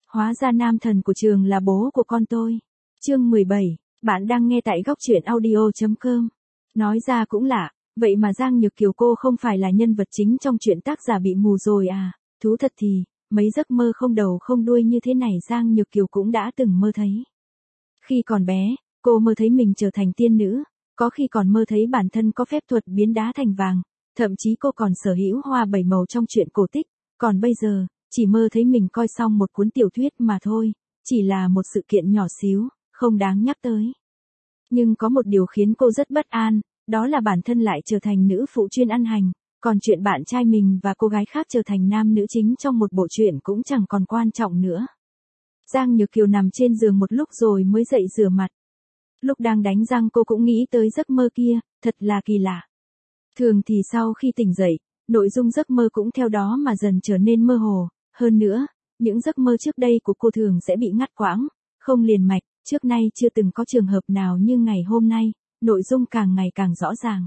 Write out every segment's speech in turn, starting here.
Hóa ra nam thần của trường là bố của con tôi. Chương 17, bạn đang nghe tại góc truyện audio.com. Nói ra cũng lạ, vậy mà Giang Nhược Kiều cô không phải là nhân vật chính trong chuyện tác giả bị mù rồi à? Thú thật thì, mấy giấc mơ không đầu không đuôi như thế này Giang Nhược Kiều cũng đã từng mơ thấy. Khi còn bé, cô mơ thấy mình trở thành tiên nữ, có khi còn mơ thấy bản thân có phép thuật biến đá thành vàng, thậm chí cô còn sở hữu hoa 7 màu trong truyện cổ tích, còn bây giờ, chỉ mơ thấy mình coi xong một cuốn tiểu thuyết mà thôi, chỉ là một sự kiện nhỏ xíu, không đáng nhắc tới. Nhưng có một điều khiến cô rất bất an, đó là bản thân lại trở thành nữ phụ chuyên ăn hành, còn chuyện bạn trai mình và cô gái khác trở thành nam nữ chính trong một bộ truyện cũng chẳng còn quan trọng nữa. Giang Nhược Kiều nằm trên giường một lúc rồi mới dậy rửa mặt. Lúc đang đánh răng cô cũng nghĩ tới giấc mơ kia, thật là kỳ lạ. Thường thì sau khi tỉnh dậy, nội dung giấc mơ cũng theo đó mà dần trở nên mơ hồ, hơn nữa, những giấc mơ trước đây của cô thường sẽ bị ngắt quãng, không liền mạch, trước nay chưa từng có trường hợp nào như ngày hôm nay, nội dung càng ngày càng rõ ràng.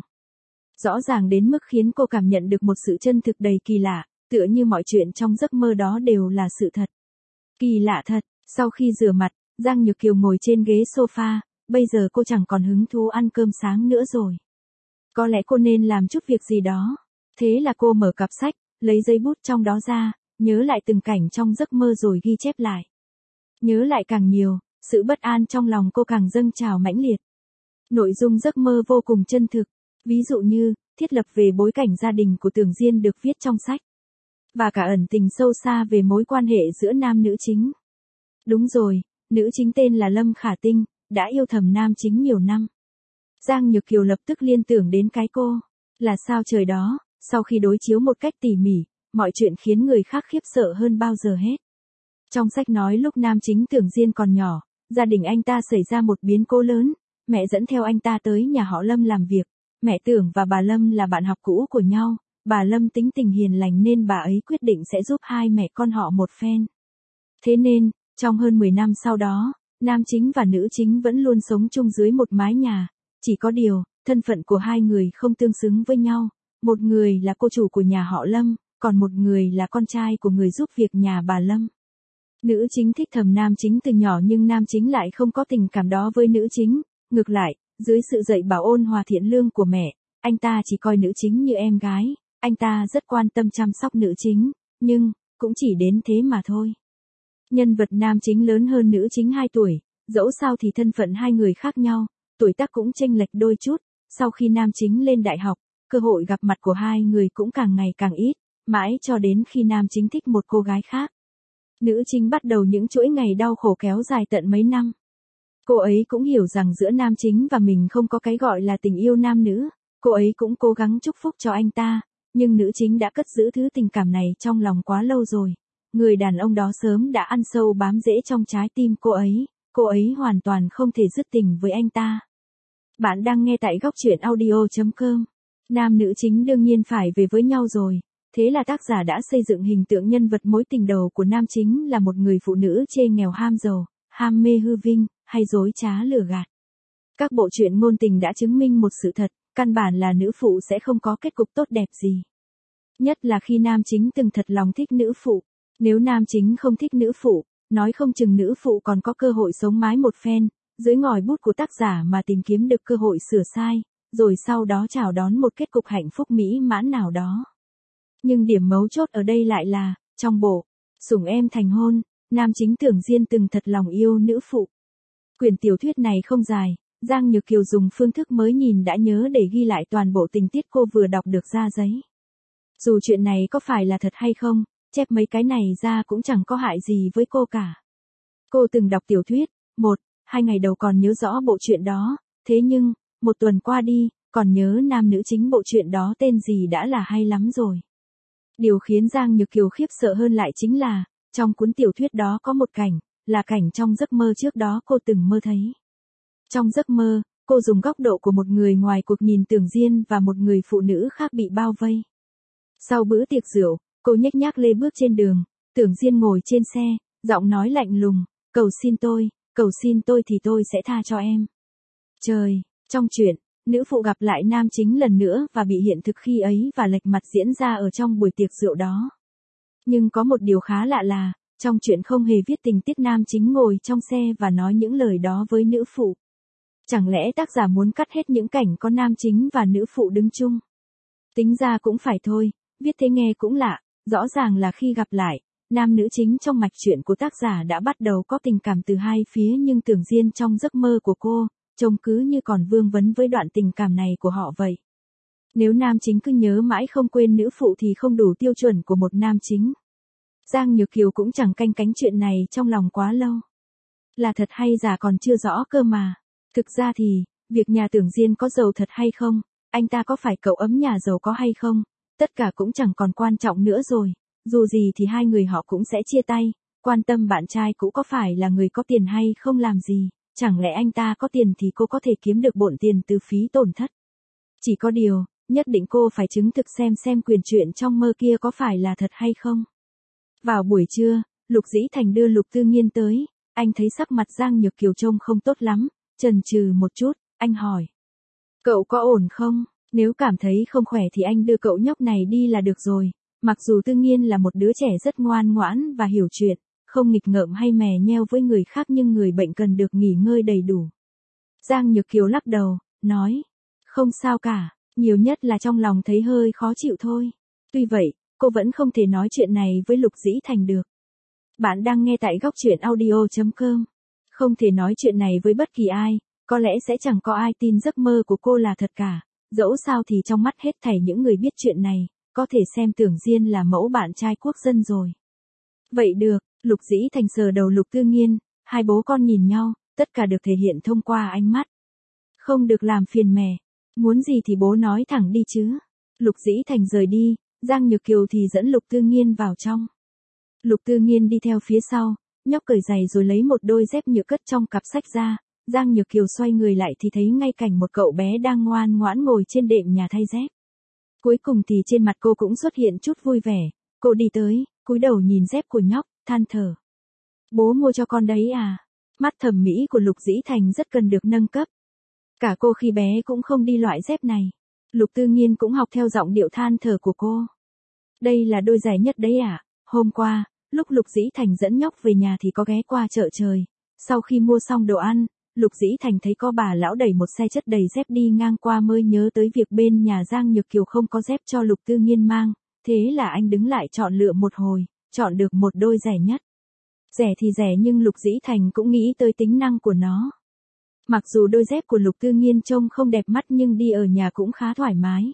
Rõ ràng đến mức khiến cô cảm nhận được một sự chân thực đầy kỳ lạ, tựa như mọi chuyện trong giấc mơ đó đều là sự thật. Kỳ lạ thật, sau khi rửa mặt, Giang Nhược Kiều ngồi trên ghế sofa, bây giờ cô chẳng còn hứng thú ăn cơm sáng nữa rồi. Có lẽ cô nên làm chút việc gì đó. Thế là cô mở cặp sách, lấy giấy bút trong đó ra, nhớ lại từng cảnh trong giấc mơ rồi ghi chép lại. Nhớ lại càng nhiều, sự bất an trong lòng cô càng dâng trào mãnh liệt. Nội dung giấc mơ vô cùng chân thực, ví dụ như, thiết lập về bối cảnh gia đình của Tưởng Diên được viết trong sách. Và cả ẩn tình sâu xa về mối quan hệ giữa nam nữ chính. Đúng rồi, nữ chính tên là Lâm Khả Tinh, đã yêu thầm nam chính nhiều năm. Giang Nhược Kiều lập tức liên tưởng đến cái cô, là sao trời đó, sau khi đối chiếu một cách tỉ mỉ, mọi chuyện khiến người khác khiếp sợ hơn bao giờ hết. Trong sách nói lúc nam chính Tưởng Diên còn nhỏ, gia đình anh ta xảy ra một biến cố lớn, mẹ dẫn theo anh ta tới nhà họ Lâm làm việc, mẹ Tưởng và bà Lâm là bạn học cũ của nhau, bà Lâm tính tình hiền lành nên bà ấy quyết định sẽ giúp hai mẹ con họ một phen. Thế nên, trong hơn 10 năm sau đó, nam chính và nữ chính vẫn luôn sống chung dưới một mái nhà, chỉ có điều, thân phận của hai người không tương xứng với nhau, một người là cô chủ của nhà họ Lâm, còn một người là con trai của người giúp việc nhà bà Lâm. Nữ chính thích thầm nam chính từ nhỏ nhưng nam chính lại không có tình cảm đó với nữ chính, ngược lại, dưới sự dạy bảo ôn hòa thiện lương của mẹ, anh ta chỉ coi nữ chính như em gái, anh ta rất quan tâm chăm sóc nữ chính, nhưng, cũng chỉ đến thế mà thôi. Nhân vật nam chính lớn hơn nữ chính 2 tuổi, dẫu sao thì thân phận hai người khác nhau, tuổi tác cũng chênh lệch đôi chút, sau khi nam chính lên đại học, cơ hội gặp mặt của hai người cũng càng ngày càng ít, mãi cho đến khi nam chính thích một cô gái khác. Nữ chính bắt đầu những chuỗi ngày đau khổ kéo dài tận mấy năm. Cô ấy cũng hiểu rằng giữa nam chính và mình không có cái gọi là tình yêu nam nữ, cô ấy cũng cố gắng chúc phúc cho anh ta, nhưng nữ chính đã cất giữ thứ tình cảm này trong lòng quá lâu rồi. Người đàn ông đó sớm đã ăn sâu bám rễ trong trái tim cô ấy hoàn toàn không thể dứt tình với anh ta. Bạn đang nghe tại góc truyện audio.com. Nam nữ chính đương nhiên phải về với nhau rồi, thế là tác giả đã xây dựng hình tượng nhân vật mối tình đầu của nam chính là một người phụ nữ chê nghèo ham giàu, ham mê hư vinh, hay dối trá lừa gạt. Các bộ truyện ngôn tình đã chứng minh một sự thật, căn bản là nữ phụ sẽ không có kết cục tốt đẹp gì. Nhất là khi nam chính từng thật lòng thích nữ phụ. Nếu nam chính không thích nữ phụ, nói không chừng nữ phụ còn có cơ hội sống mái một phen, dưới ngòi bút của tác giả mà tìm kiếm được cơ hội sửa sai, rồi sau đó chào đón một kết cục hạnh phúc mỹ mãn nào đó. Nhưng điểm mấu chốt ở đây lại là, trong bộ Sủng Em Thành Hôn, nam chính Tưởng Diên từng thật lòng yêu nữ phụ. Quyển tiểu thuyết này không dài, Giang Nhược Kiều dùng phương thức mới nhìn đã nhớ để ghi lại toàn bộ tình tiết cô vừa đọc được ra giấy. Dù chuyện này có phải là thật hay không, chép mấy cái này ra cũng chẳng có hại gì với cô cả. Cô từng đọc tiểu thuyết, 1-2 ngày đầu còn nhớ rõ bộ truyện đó, thế nhưng, một tuần qua đi, còn nhớ nam nữ chính bộ truyện đó tên gì đã là hay lắm rồi. Điều khiến Giang Nhược Kiều khiếp sợ hơn lại chính là, trong cuốn tiểu thuyết đó có một cảnh, là cảnh trong giấc mơ trước đó cô từng mơ thấy. Trong giấc mơ, cô dùng góc độ của một người ngoài cuộc nhìn Tưởng Diên và một người phụ nữ khác bị bao vây. Sau bữa tiệc rượu, cô nhếch nhác lê bước trên đường, Tưởng Diên ngồi trên xe, giọng nói lạnh lùng, cầu xin tôi thì tôi sẽ tha cho em. Trời, trong chuyện, nữ phụ gặp lại nam chính lần nữa và bị hiện thực khi ấy và lệch mặt diễn ra ở trong buổi tiệc rượu đó. Nhưng có một điều khá lạ là, Trong chuyện không hề viết tình tiết nam chính ngồi trong xe và nói những lời đó với nữ phụ. Chẳng lẽ tác giả muốn cắt hết những cảnh có nam chính và nữ phụ đứng chung? Tính ra cũng phải thôi, viết thế nghe cũng lạ, rõ ràng là khi gặp lại, nam nữ chính trong mạch truyện của tác giả đã bắt đầu có tình cảm từ hai phía nhưng Tưởng Diên trong giấc mơ của cô, trông cứ như còn vương vấn với đoạn tình cảm này của họ vậy. Nếu nam chính cứ nhớ mãi không quên nữ phụ thì không đủ tiêu chuẩn của một nam chính. Giang Nhược Kiều cũng chẳng canh cánh chuyện này trong lòng quá lâu. Là thật hay giả còn chưa rõ cơ mà. Thực ra thì, việc nhà Tưởng Diên có giàu thật hay không, anh ta có phải cậu ấm nhà giàu có hay không, tất cả cũng chẳng còn quan trọng nữa rồi. Dù gì thì hai người họ cũng sẽ chia tay, quan tâm bạn trai cũ có phải là người có tiền hay không làm gì, chẳng lẽ anh ta có tiền thì cô có thể kiếm được bộn tiền từ phí tổn thất. Chỉ có điều, nhất định cô phải chứng thực xem quyền chuyện trong mơ kia có phải là thật hay không. Vào buổi trưa, Lục Dĩ Thành đưa Lục Tư Nghiên tới, anh thấy sắc mặt Giang Nhược Kiều trông không tốt lắm, chần chừ một chút, anh hỏi. Cậu có ổn không? Nếu cảm thấy không khỏe thì anh đưa cậu nhóc này đi là được rồi. Mặc dù Tư Nghiên là một đứa trẻ rất ngoan ngoãn và hiểu chuyện, không nghịch ngợm hay mè nheo với người khác nhưng người bệnh cần được nghỉ ngơi đầy đủ. Giang Nhược Kiều lắc đầu, nói. Không sao cả, nhiều nhất là trong lòng thấy hơi khó chịu thôi. Tuy vậy, cô vẫn không thể nói chuyện này với Lục Dĩ Thành được. Bạn đang nghe tại góc truyện audio.com. Không thể nói chuyện này với bất kỳ ai, có lẽ sẽ chẳng có ai tin giấc mơ của cô là thật cả. Dẫu sao thì trong mắt hết thảy những người biết chuyện này, có thể xem Tưởng Diên là mẫu bạn trai quốc dân rồi. Vậy được, Lục Dĩ Thành sờ đầu Lục Tư Nghiên, hai bố con nhìn nhau, tất cả được thể hiện thông qua ánh mắt. Không được làm phiền mẹ, muốn gì thì bố nói thẳng đi chứ. Lục Dĩ Thành rời đi, Giang Nhược Kiều thì dẫn Lục Tư Nghiên vào trong. Lục Tư Nghiên đi theo phía sau, nhóc cởi giày rồi lấy một đôi dép nhựa cất trong cặp sách ra. Giang Nhược Kiều xoay người lại thì thấy ngay cảnh một cậu bé đang ngoan ngoãn ngồi trên đệm nhà thay dép. Cuối cùng thì trên mặt cô cũng xuất hiện chút vui vẻ, cô đi tới, cúi đầu nhìn dép của nhóc, than thở. Bố mua cho con đấy à? Mắt thẩm mỹ của Lục Dĩ Thành rất cần được nâng cấp. Cả cô khi bé cũng không đi loại dép này. Lục Tư Nghiên cũng học theo giọng điệu than thở của cô. Đây là đôi giày nhất đấy à? Hôm qua, lúc Lục Dĩ Thành dẫn nhóc về nhà thì có ghé qua chợ trời. Sau khi mua xong đồ ăn, Lục Dĩ Thành thấy có bà lão đẩy một xe chất đầy dép đi ngang qua mới nhớ tới việc bên nhà Giang Nhược Kiều không có dép cho Lục Tư Nghiên mang. Thế là anh đứng lại chọn lựa một hồi, chọn được một đôi rẻ nhất. Rẻ thì rẻ nhưng Lục Dĩ Thành cũng nghĩ tới tính năng của nó. Mặc dù đôi dép của Lục Tư Nghiên trông không đẹp mắt nhưng đi ở nhà cũng khá thoải mái.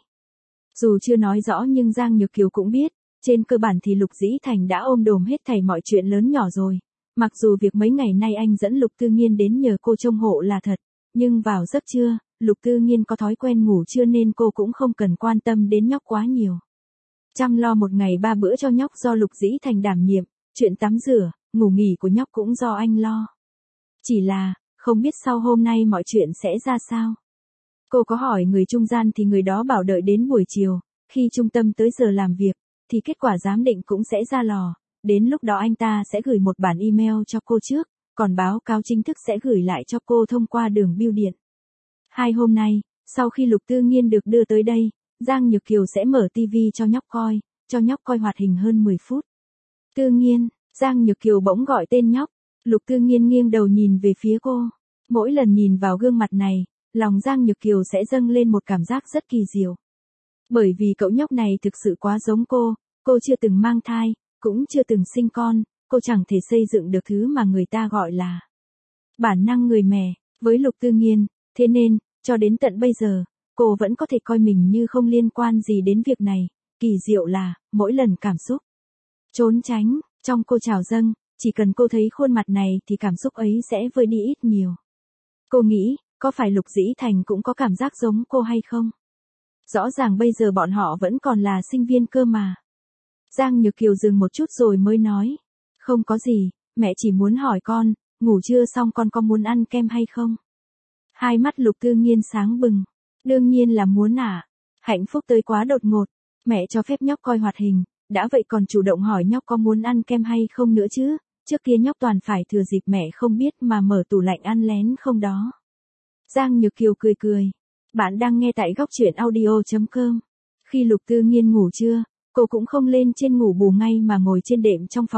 Dù chưa nói rõ nhưng Giang Nhược Kiều cũng biết, trên cơ bản thì Lục Dĩ Thành đã ôm đồm hết thảy mọi chuyện lớn nhỏ rồi. Mặc dù việc mấy ngày nay anh dẫn Lục Tư Nghiên đến nhờ cô trông hộ là thật, nhưng vào giấc trưa, Lục Tư Nghiên có thói quen ngủ trưa nên cô cũng không cần quan tâm đến nhóc quá nhiều. Chăm lo một ngày 3 bữa cho nhóc do Lục Dĩ Thành đảm nhiệm, chuyện tắm rửa, ngủ nghỉ của nhóc cũng do anh lo. Chỉ là, không biết sau hôm nay mọi chuyện sẽ ra sao. Cô có hỏi người trung gian thì người đó bảo đợi đến buổi chiều, khi trung tâm tới giờ làm việc, thì kết quả giám định cũng sẽ ra lò. Đến lúc đó anh ta sẽ gửi một bản email cho cô trước, còn báo cáo chính thức sẽ gửi lại cho cô thông qua đường bưu điện. 2 hôm nay, sau khi Lục Tư Nghiên được đưa tới đây, Giang Nhược Kiều sẽ mở TV cho nhóc coi hoạt hình hơn 10 phút. Tư Nghiên, Giang Nhược Kiều bỗng gọi tên nhóc, Lục Tư Nghiên nghiêng đầu nhìn về phía cô. Mỗi lần nhìn vào gương mặt này, lòng Giang Nhược Kiều sẽ dâng lên một cảm giác rất kỳ diệu. Bởi vì cậu nhóc này thực sự quá giống cô chưa từng mang thai, cũng chưa từng sinh con, cô chẳng thể xây dựng được thứ mà người ta gọi là bản năng người mẹ, với Lục Tư Nghiên, thế nên, cho đến tận bây giờ, cô vẫn có thể coi mình như không liên quan gì đến việc này, kỳ diệu là, mỗi lần cảm xúc trốn tránh, trong cô trào dâng, chỉ cần cô thấy khuôn mặt này thì cảm xúc ấy sẽ vơi đi ít nhiều. Cô nghĩ, có phải Lục Dĩ Thành cũng có cảm giác giống cô hay không? Rõ ràng bây giờ bọn họ vẫn còn là sinh viên cơ mà. Giang Nhược Kiều dừng một chút rồi mới nói. Không có gì, mẹ chỉ muốn hỏi con, ngủ trưa xong con có muốn ăn kem hay không? Hai mắt Lục Tư Nghiên sáng bừng. Đương nhiên là muốn à. Hạnh phúc tới quá đột ngột. Mẹ cho phép nhóc coi hoạt hình, đã vậy còn chủ động hỏi nhóc có muốn ăn kem hay không nữa chứ. Trước kia nhóc toàn phải thừa dịp mẹ không biết mà mở tủ lạnh ăn lén không đó. Giang Nhược Kiều cười cười. Bạn đang nghe tại góc truyện audio.com. Khi Lục Tư Nghiên ngủ trưa, cô cũng không lên trên ngủ bù ngay mà ngồi trên đệm trong phòng khách,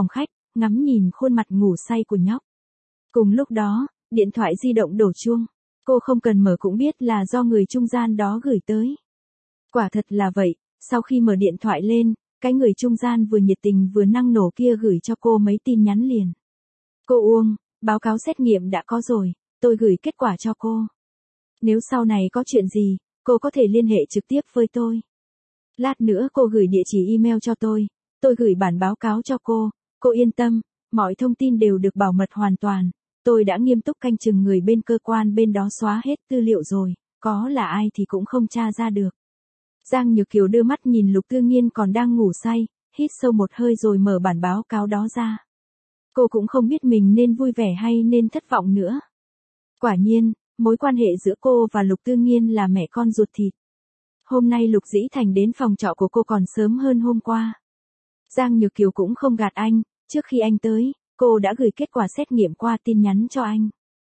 ngắm nhìn khuôn mặt ngủ say của nhóc. Cùng lúc đó, điện thoại di động đổ chuông. Cô không cần mở cũng biết là do người trung gian đó gửi tới. Quả thật là vậy, sau khi mở điện thoại lên, cái người trung gian vừa nhiệt tình vừa năng nổ kia gửi cho cô mấy tin nhắn liền. Cô Uông, báo cáo xét nghiệm đã có rồi, tôi gửi kết quả cho cô. Nếu sau này có chuyện gì, cô có thể liên hệ trực tiếp với tôi. Lát nữa cô gửi địa chỉ email cho tôi gửi bản báo cáo cho cô yên tâm, mọi thông tin đều được bảo mật hoàn toàn. Tôi đã nghiêm túc canh chừng người bên cơ quan bên đó xóa hết tư liệu rồi, có là ai thì cũng không tra ra được. Giang Nhược Kiều đưa mắt nhìn Lục Tư Nghiên còn đang ngủ say, hít sâu một hơi rồi mở bản báo cáo đó ra. Cô cũng không biết mình nên vui vẻ hay nên thất vọng nữa. Quả nhiên, mối quan hệ giữa cô và Lục Tư Nghiên là mẹ con ruột thịt. Hôm nay Lục Dĩ Thành đến phòng trọ của cô còn sớm hơn hôm qua. Giang Nhược Kiều cũng không gạt anh, trước khi anh tới, cô đã gửi kết quả xét nghiệm qua tin nhắn cho anh.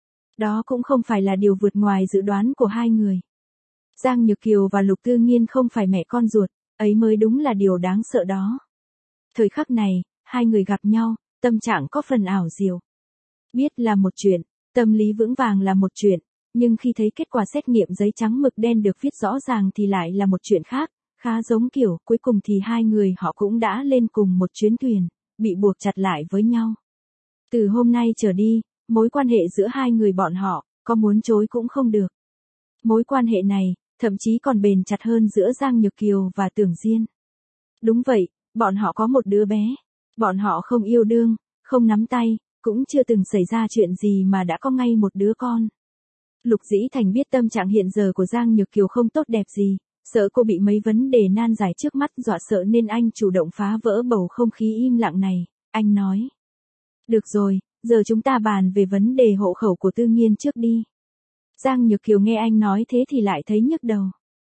Đó cũng không phải là điều vượt ngoài dự đoán của hai người. Giang Nhược Kiều và Lục Tư Nghiên không phải mẹ con ruột, ấy mới đúng là điều đáng sợ đó. Thời khắc này, hai người gặp nhau, tâm trạng có phần ảo diệu. Biết là một chuyện, tâm lý vững vàng là một chuyện, nhưng khi thấy kết quả xét nghiệm giấy trắng mực đen được viết rõ ràng thì lại là một chuyện khác, khá giống kiểu cuối cùng thì hai người họ cũng đã lên cùng một chuyến thuyền, bị buộc chặt lại với nhau. Từ hôm nay trở đi, mối quan hệ giữa hai người bọn họ, có muốn chối cũng không được. Mối quan hệ này, thậm chí còn bền chặt hơn giữa Giang Nhược Kiều và Tưởng Diên. Đúng vậy, bọn họ có một đứa bé. Bọn họ không yêu đương, không nắm tay, cũng chưa từng xảy ra chuyện gì mà đã có ngay một đứa con. Lục Dĩ Thành biết tâm trạng hiện giờ của Giang Nhược Kiều không tốt đẹp gì, sợ cô bị mấy vấn đề nan giải trước mắt dọa sợ nên anh chủ động phá vỡ bầu không khí im lặng này, anh nói. Được rồi, giờ chúng ta bàn về vấn đề hộ khẩu của Tư Nghiên trước đi. Giang Nhược Kiều nghe anh nói thế thì lại thấy nhức đầu.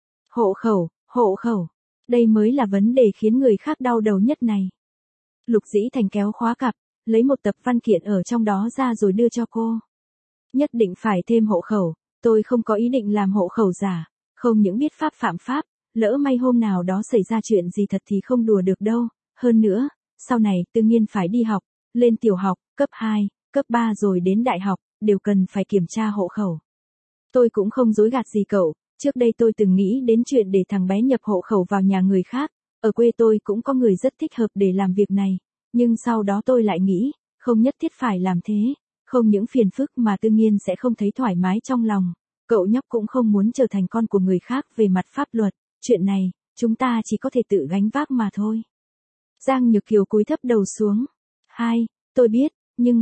Hộ khẩu, đây mới là vấn đề khiến người khác đau đầu nhất này. Lục Dĩ Thành kéo khóa cặp, lấy một tập văn kiện ở trong đó ra rồi đưa cho cô. Nhất định phải thêm hộ khẩu, tôi không có ý định làm hộ khẩu giả, không những biết pháp phạm pháp, lỡ may hôm nào đó xảy ra chuyện gì thật thì không đùa được đâu. Hơn nữa, sau này Tư Nghiên phải đi học, lên tiểu học, cấp 2, cấp 3 rồi đến đại học, đều cần phải kiểm tra hộ khẩu. Tôi cũng không dối gạt gì cậu, trước đây tôi từng nghĩ đến chuyện để thằng bé nhập hộ khẩu vào nhà người khác, ở quê tôi cũng có người rất thích hợp để làm việc này, nhưng sau đó tôi lại nghĩ, không nhất thiết phải làm thế, không những phiền phức mà Tư Nghiên sẽ không thấy thoải mái trong lòng, cậu nhóc cũng không muốn trở thành con của người khác về mặt pháp luật, chuyện này, chúng ta chỉ có thể tự gánh vác mà thôi. Giang Nhược Kiều cúi thấp đầu xuống. Tôi biết, nhưng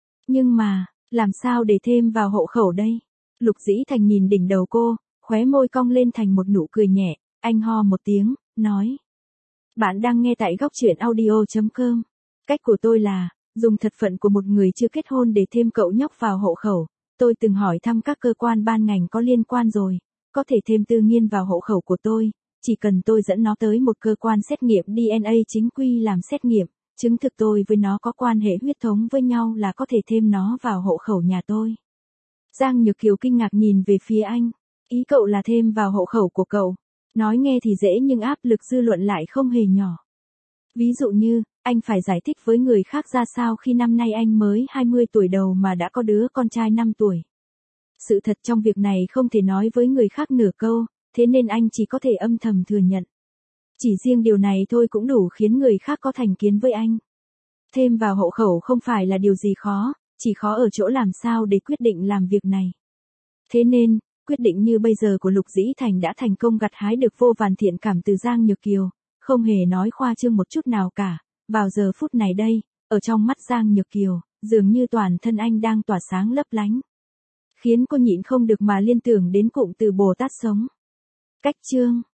mà, làm sao để thêm vào hộ khẩu đây? Lục Dĩ Thành nhìn đỉnh đầu cô, khóe môi cong lên thành một nụ cười nhẹ, anh ho một tiếng, nói. Bạn đang nghe tại góc truyện audio.com. Cách của tôi là, dùng thân phận của một người chưa kết hôn để thêm cậu nhóc vào hộ khẩu. Tôi từng hỏi thăm các cơ quan ban ngành có liên quan rồi, có thể thêm Tư Nghiên vào hộ khẩu của tôi, chỉ cần tôi dẫn nó tới một cơ quan xét nghiệm DNA chính quy làm xét nghiệm, chứng thực tôi với nó có quan hệ huyết thống với nhau là có thể thêm nó vào hộ khẩu nhà tôi. Giang Nhược Kiều kinh ngạc nhìn về phía anh, ý cậu là thêm vào hộ khẩu của cậu. Nói nghe thì dễ nhưng áp lực dư luận lại không hề nhỏ. Ví dụ như, anh phải giải thích với người khác ra sao khi năm nay anh mới 20 tuổi đầu mà đã có đứa con trai 5 tuổi. Sự thật trong việc này không thể nói với người khác nửa câu, thế nên anh chỉ có thể âm thầm thừa nhận. Chỉ riêng điều này thôi cũng đủ khiến người khác có thành kiến với anh. Thêm vào hộ khẩu không phải là điều gì khó, chỉ khó ở chỗ làm sao để quyết định làm việc này. Thế nên, quyết định như bây giờ của Lục Dĩ Thành đã thành công gặt hái được vô vàn thiện cảm từ Giang Nhược Kiều, không hề nói khoa trương một chút nào cả. Vào giờ phút này đây, ở trong mắt Giang Nhược Kiều, dường như toàn thân anh đang tỏa sáng lấp lánh. Khiến cô nhịn không được mà liên tưởng đến cụm từ Bồ Tát sống. Cách chương